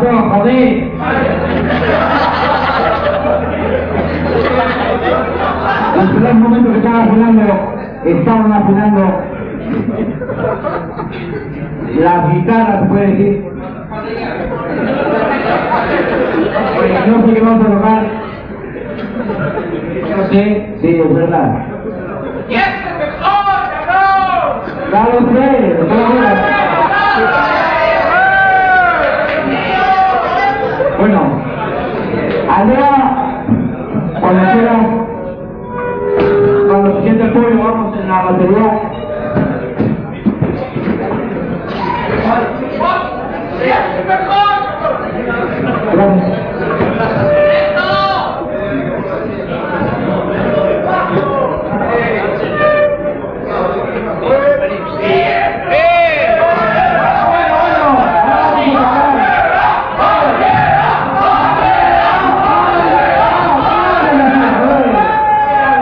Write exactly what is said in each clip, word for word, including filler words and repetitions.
pasó, joder? Los primeros momentos que estaban afinando, estaban afinando las guitarras, se puede decir. Pues no sé qué vamos a tocar. No sé, sí, es verdad. ¡Y es el mejor, cabrón! Ya lo sé, lo sé. Bueno, Andrea, cuando quieras, cuando se siente el pollo, vamos en la batería. ¡Y es el mejor, cabrón! Gracias.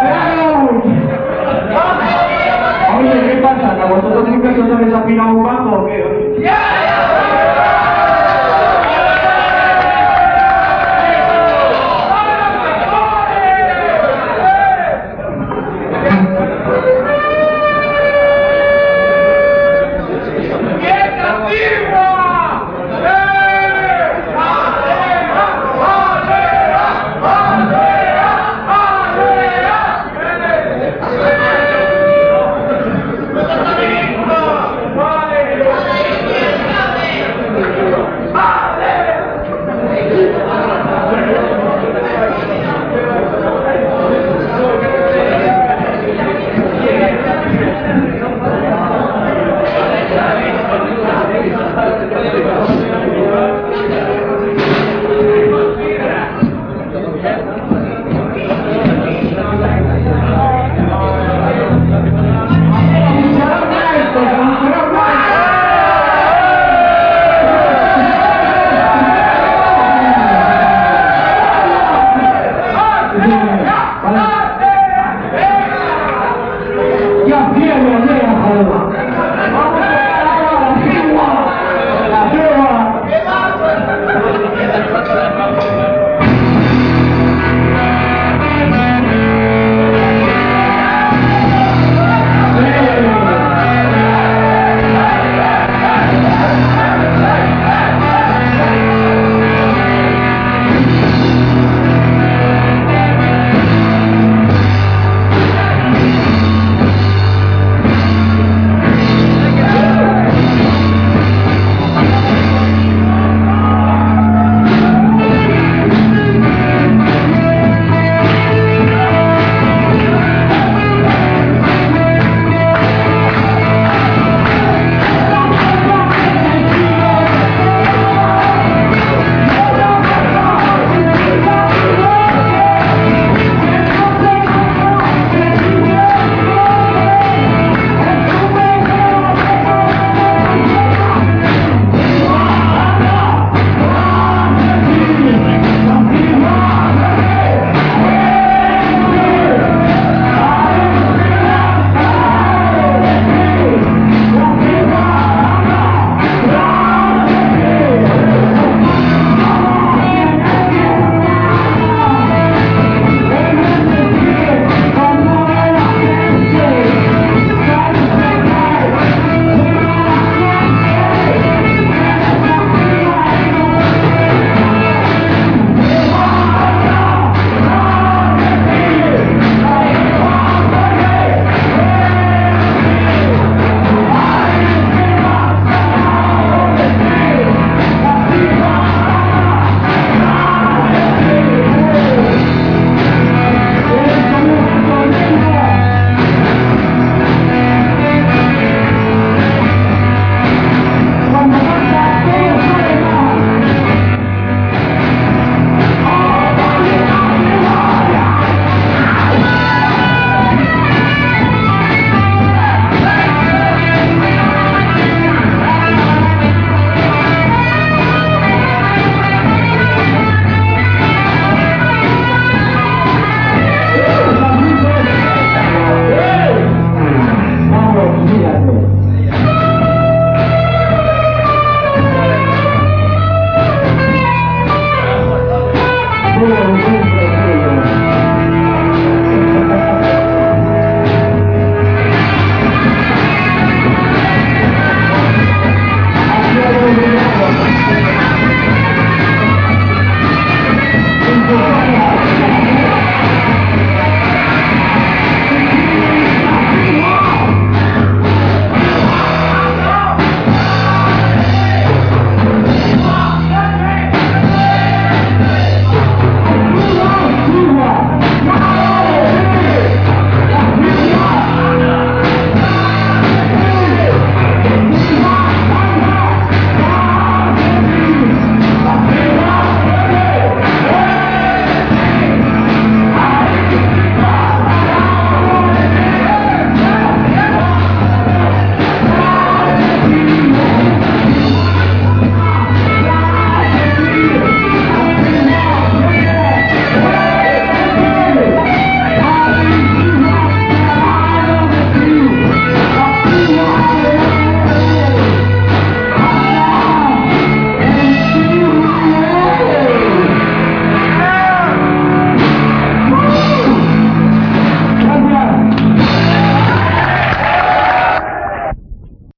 Oye, ¿qué pasa? ¿Que a vosotros nunca se os ha desafinado un bajo?